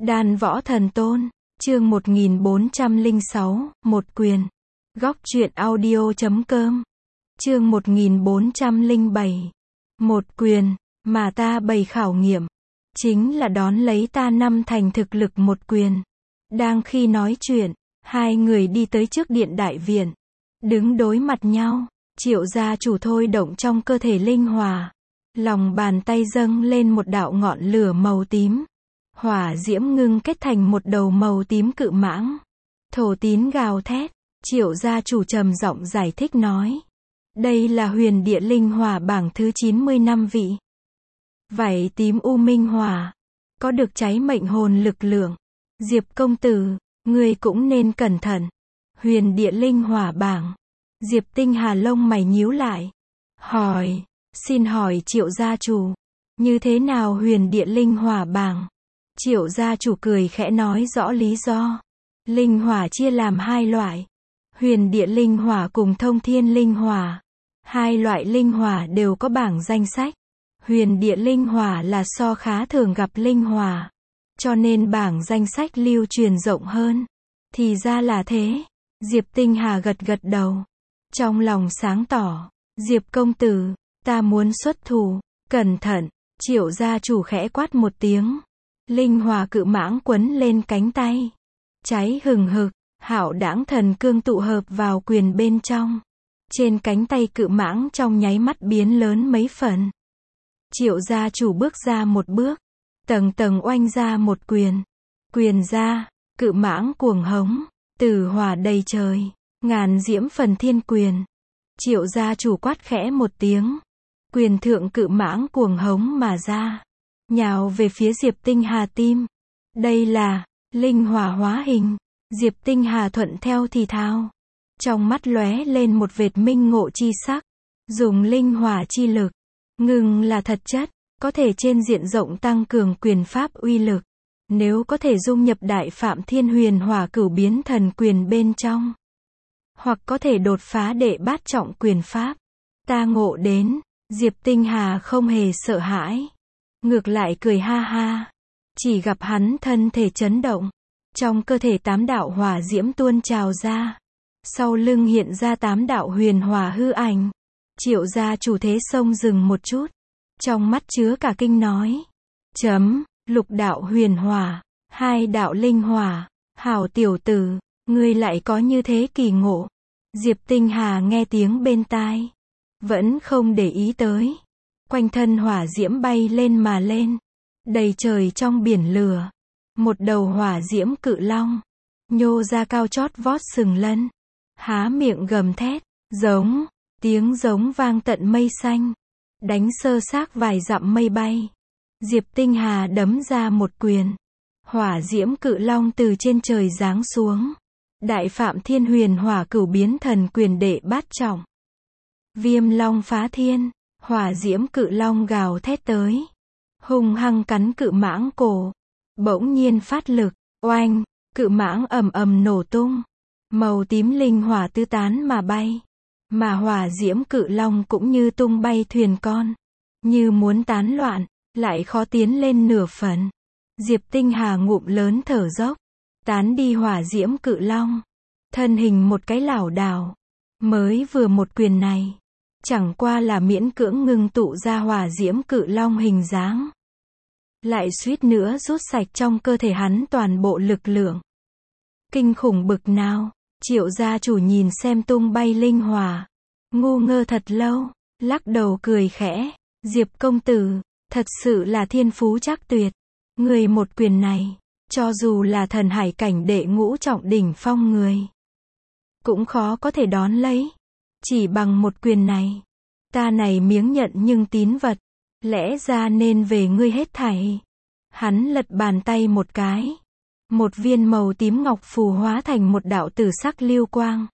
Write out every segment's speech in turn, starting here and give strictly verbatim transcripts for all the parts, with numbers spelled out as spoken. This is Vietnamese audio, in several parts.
Đan Võ Thần Tôn, chương một nghìn bốn trăm lẻ sáu, một quyền. Góc truyện audio chấm com. Chương một nghìn bốn trăm lẻ bảy. Một quyền, mà ta bày khảo nghiệm, chính là đón lấy ta năm thành thực lực một quyền. Đang khi nói chuyện, hai người đi tới trước điện đại viện, đứng đối mặt nhau. Triệu gia chủ thôi động trong cơ thể linh hỏa, lòng bàn tay dâng lên một đạo ngọn lửa màu tím. Hỏa diễm ngưng kết thành một đầu màu tím cự mãng. Thổ tín gào thét, Triệu gia chủ trầm giọng giải thích nói. Đây là huyền địa linh hỏa bảng thứ chín mươi năm vị. Vảy tím u minh hỏa, có được cháy mệnh hồn lực lượng. Diệp công tử, ngươi cũng nên cẩn thận. Huyền địa linh hỏa bảng. Diệp Tinh Hà lông mày nhíu lại. Hỏi, xin hỏi Triệu gia chủ, như thế nào huyền địa linh hỏa bảng? Triệu gia chủ cười khẽ nói rõ lý do. Linh hỏa chia làm hai loại. Huyền địa linh hỏa cùng thông thiên linh hỏa. Hai loại linh hỏa đều có bảng danh sách. Huyền địa linh hỏa là so khá thường gặp linh hỏa, cho nên bảng danh sách lưu truyền rộng hơn. Thì ra là thế. Diệp Tinh Hà gật gật đầu. Trong lòng sáng tỏ. Diệp công tử, ta muốn xuất thủ. Cẩn thận. Triệu gia chủ khẽ quát một tiếng. Linh hỏa cự mãng quấn lên cánh tay. Cháy hừng hực, hạo đãng thần cương tụ hợp vào quyền bên trong. Trên cánh tay cự mãng trong nháy mắt biến lớn mấy phần. Triệu gia chủ bước ra một bước, tầng tầng oanh ra một quyền. Quyền ra, cự mãng cuồng hống, tử hỏa đầy trời, ngàn diễm phần thiên quyền. Triệu gia chủ quát khẽ một tiếng. Quyền thượng cự mãng cuồng hống mà ra, nhào về phía Diệp Tinh Hà tim. Đây là linh hỏa hóa hình. Diệp Tinh Hà thuận theo thì thào. Trong mắt lóe lên một vệt minh ngộ chi sắc. Dùng linh hỏa chi lực, ngừng là thật chất, có thể trên diện rộng tăng cường quyền pháp uy lực. Nếu có thể dung nhập đại phạm thiên huyền hỏa cửu biến thần quyền bên trong, hoặc có thể đột phá đệ bát trọng quyền pháp. Ta ngộ đến. Diệp Tinh Hà không hề sợ hãi, ngược lại cười ha ha. Chỉ gặp hắn thân thể chấn động, trong cơ thể tám đạo hỏa diễm tuôn trào ra, sau lưng hiện ra tám đạo huyền hỏa hư ảnh. Triệu gia chủ thế xông dừng một chút, trong mắt chứa cả kinh nói. Chấm, lục đạo huyền hỏa, hai đạo linh hỏa, hảo tiểu tử, ngươi lại có như thế kỳ ngộ. Diệp Tinh Hà nghe tiếng bên tai, vẫn không để ý tới. Quanh thân hỏa diễm bay lên mà lên, đầy trời trong biển lửa. Một đầu hỏa diễm cự long, nhô ra cao chót vót sừng lân, há miệng gầm thét, giống, tiếng giống vang tận mây xanh, đánh sơ xác vài dặm mây bay. Diệp Tinh Hà đấm ra một quyền, hỏa diễm cự long từ trên trời giáng xuống. Đại phạm thiên huyền hỏa cửu biến thần quyền đệ bát trọng. Viêm long phá thiên, hỏa diễm cự long gào thét tới, hung hăng cắn cự mãng cổ. Bỗng nhiên phát lực, oanh, cự mãng ầm ầm nổ tung, màu tím linh hỏa tứ tán mà bay, mà hỏa diễm cự long cũng như tung bay thuyền con, như muốn tán loạn, lại khó tiến lên nửa phần. Diệp Tinh Hà ngụm lớn thở dốc, tán đi hỏa diễm cự long, thân hình một cái lảo đảo. Mới vừa một quyền này, chẳng qua là miễn cưỡng ngưng tụ ra hỏa diễm cự long hình dáng, lại suýt nữa rút sạch trong cơ thể hắn toàn bộ lực lượng. Kinh khủng bực nào. Triệu gia chủ nhìn xem tung bay linh hỏa, ngu ngơ thật lâu, lắc đầu cười khẽ. Diệp công tử, thật sự là thiên phú chắc tuyệt. Người một quyền này, cho dù là thần hải cảnh đệ ngũ trọng đỉnh phong người, cũng khó có thể đón lấy. Chỉ bằng một quyền này, ta này miếng nhận nhưng tín vật, lẽ ra nên về ngươi hết thảy. Hắn lật bàn tay một cái, một viên màu tím ngọc phù hóa thành một đạo tử sắc lưu quang,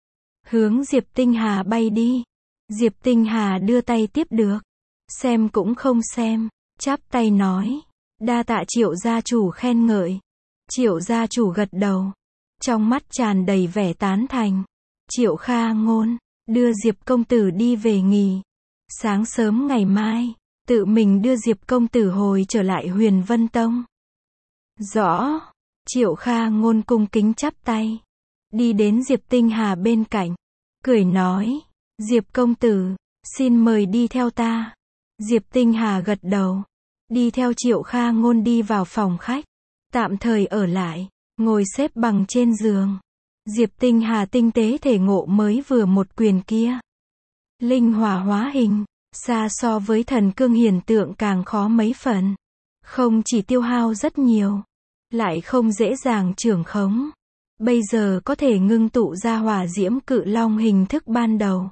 hướng Diệp Tinh Hà bay đi. Diệp Tinh Hà đưa tay tiếp được, xem cũng không xem, chắp tay nói. Đa tạ Triệu gia chủ khen ngợi. Triệu gia chủ gật đầu, trong mắt tràn đầy vẻ tán thành. Triệu Kha Ngôn, đưa Diệp công tử đi về nghỉ. Sáng sớm ngày mai, tự mình đưa Diệp công tử hồi trở lại Huyền Vân Tông. Rõ. Triệu Kha Ngôn cung kính chắp tay. Đi đến Diệp Tinh Hà bên cạnh. Cười nói. Diệp công tử, xin mời đi theo ta. Diệp Tinh Hà gật đầu. Đi theo Triệu Kha Ngôn đi vào phòng khách. Tạm thời ở lại. Ngồi xếp bằng trên giường. Diệp Tinh Hà tinh tế thể ngộ mới vừa một quyền kia. Linh hỏa hóa hình. Xa so với thần cương hiển tượng càng khó mấy phần. Không chỉ tiêu hao rất nhiều. Lại không dễ dàng trưởng khống. Bây giờ có thể ngưng tụ ra hỏa diễm cự long hình thức ban đầu.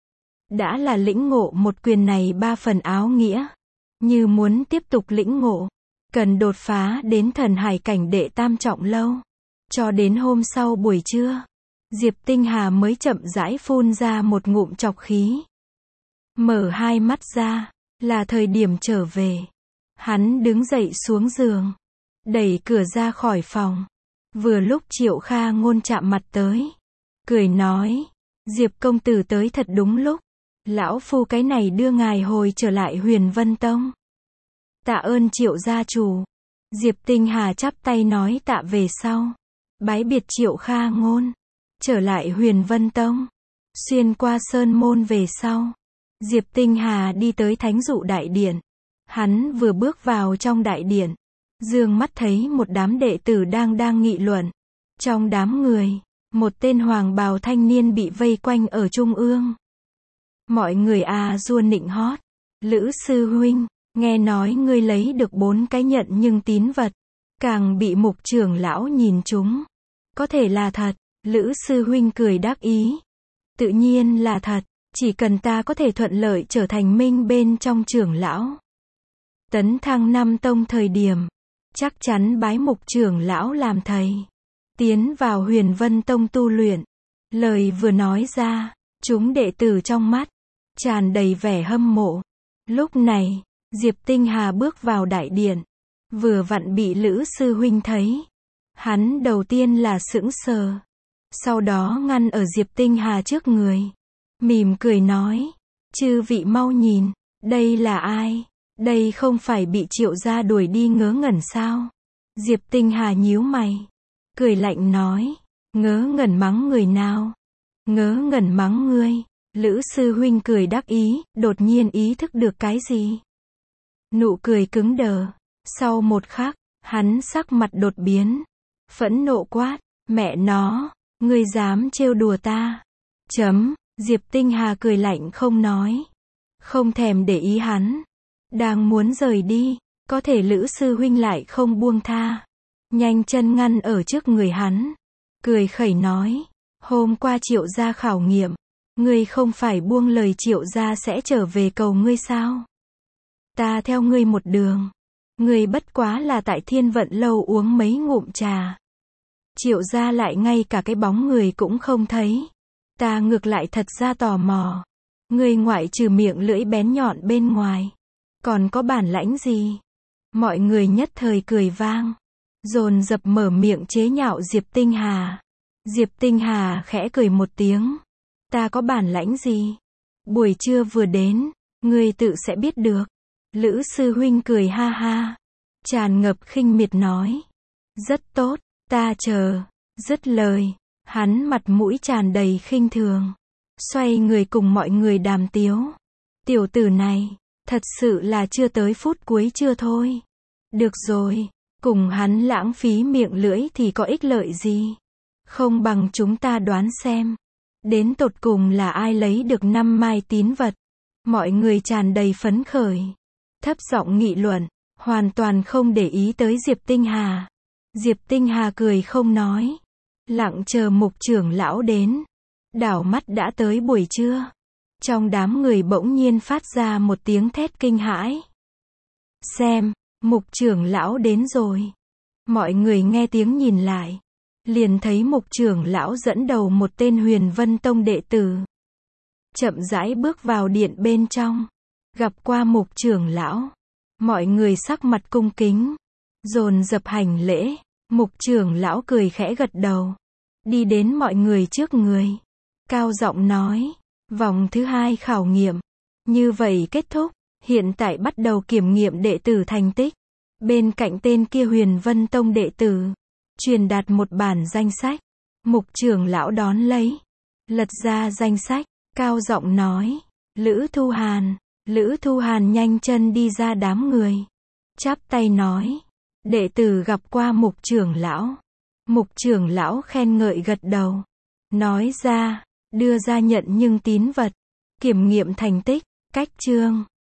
Đã là lĩnh ngộ một quyền này ba phần áo nghĩa. Như muốn tiếp tục lĩnh ngộ. Cần đột phá đến thần hải cảnh đệ tam trọng lâu. Cho đến hôm sau buổi trưa. Diệp Tinh Hà mới chậm rãi phun ra một ngụm trọc khí. Mở hai mắt ra. Là thời điểm trở về. Hắn đứng dậy xuống giường. Đẩy cửa ra khỏi phòng. Vừa lúc Triệu Kha Ngôn chạm mặt tới. Cười nói. Diệp công tử tới thật đúng lúc. Lão phu cái này đưa ngài hồi trở lại Huyền Vân Tông. Tạ ơn Triệu gia chủ. Diệp Tinh Hà chắp tay nói tạ về sau. Bái biệt Triệu Kha Ngôn. Trở lại Huyền Vân Tông. Xuyên qua sơn môn về sau. Diệp Tinh Hà đi tới Thánh Dụ Đại Điện. Hắn vừa bước vào trong đại điện. Dương mắt thấy một đám đệ tử đang đang nghị luận. Trong đám người, một tên hoàng bào thanh niên bị vây quanh ở trung ương. Mọi người à dua nịnh hót. Lữ sư huynh, nghe nói ngươi lấy được bốn cái nhận nhưng tín vật. Càng bị mục trưởng lão nhìn trúng. Có thể là thật. Lữ sư huynh cười đắc ý. Tự nhiên là thật. Chỉ cần ta có thể thuận lợi trở thành minh bên trong trưởng lão. Tấn thăng năm tông thời điểm. Chắc chắn bái mục trưởng lão làm thầy. Tiến vào Huyền Vân Tông tu luyện. Lời vừa nói ra. Chúng đệ tử trong mắt. Tràn đầy vẻ hâm mộ. Lúc này. Diệp Tinh Hà bước vào đại điện. Vừa vặn bị Lữ sư huynh thấy. Hắn đầu tiên là sững sờ. Sau đó ngăn ở Diệp Tinh Hà trước người. Mỉm cười nói. Chư vị mau nhìn. Đây là ai? Đây không phải bị Triệu gia đuổi đi ngớ ngẩn sao? Diệp Tinh Hà nhíu mày. Cười lạnh nói. Ngớ ngẩn mắng người nào? Ngớ ngẩn mắng ngươi. Lữ sư huynh cười đắc ý, đột nhiên ý thức được cái gì? Nụ cười cứng đờ. Sau một khắc, hắn sắc mặt đột biến. Phẫn nộ quát. Mẹ nó, ngươi dám trêu đùa ta. Chấm. Diệp Tinh Hà cười lạnh không nói. Không thèm để ý hắn. Đang muốn rời đi. Có thể Lữ sư huynh lại không buông tha. Nhanh chân ngăn ở trước người hắn. Cười khẩy nói. Hôm qua Triệu gia khảo nghiệm. Ngươi không phải buông lời Triệu gia sẽ trở về cầu ngươi sao? Ta theo ngươi một đường. Ngươi bất quá là tại Thiên Vận lâu uống mấy ngụm trà. Triệu gia lại ngay cả cái bóng người cũng không thấy. Ta ngược lại thật ra tò mò. Ngươi ngoại trừ miệng lưỡi bén nhọn bên ngoài. Còn có bản lãnh gì? Mọi người nhất thời cười vang. Dồn dập mở miệng chế nhạo Diệp Tinh Hà. Diệp Tinh Hà khẽ cười một tiếng. Ta có bản lãnh gì? Buổi trưa vừa đến. Ngươi tự sẽ biết được. Lữ sư huynh cười ha ha. Tràn ngập khinh miệt nói. Rất tốt, ta chờ. Dứt lời. Hắn mặt mũi tràn đầy khinh thường. Xoay người cùng mọi người đàm tiếu. Tiểu tử này. Thật sự là chưa tới phút cuối chưa thôi. Được rồi. Cùng hắn lãng phí miệng lưỡi thì có ích lợi gì? Không bằng chúng ta đoán xem. Đến tột cùng là ai lấy được năm mai tín vật. Mọi người tràn đầy phấn khởi. Thấp giọng nghị luận. Hoàn toàn không để ý tới Diệp Tinh Hà. Diệp Tinh Hà cười không nói. Lặng chờ mục trưởng lão đến. Đảo mắt đã tới buổi trưa. Trong đám người bỗng nhiên phát ra một tiếng thét kinh hãi. Xem, mục trưởng lão đến rồi. Mọi người nghe tiếng nhìn lại. Liền thấy mục trưởng lão dẫn đầu một tên Huyền Vân Tông đệ tử. Chậm rãi bước vào điện bên trong. Gặp qua mục trưởng lão. Mọi người sắc mặt cung kính. Dồn dập hành lễ. Mục trưởng lão cười khẽ gật đầu. Đi đến mọi người trước người. Cao giọng nói. Vòng thứ hai khảo nghiệm. Như vậy kết thúc. Hiện tại bắt đầu kiểm nghiệm đệ tử thành tích. Bên cạnh tên kia Huyền Vân Tông đệ tử, truyền đạt một bản danh sách. Mục trưởng lão đón lấy, lật ra danh sách, cao giọng nói, Lữ Thu Hàn. Lữ Thu Hàn nhanh chân đi ra đám người, chắp tay nói, đệ tử gặp qua mục trưởng lão. Mục trưởng lão khen ngợi gật đầu, nói ra, đưa ra nhận nhưng tín vật, kiểm nghiệm thành tích, cách chương.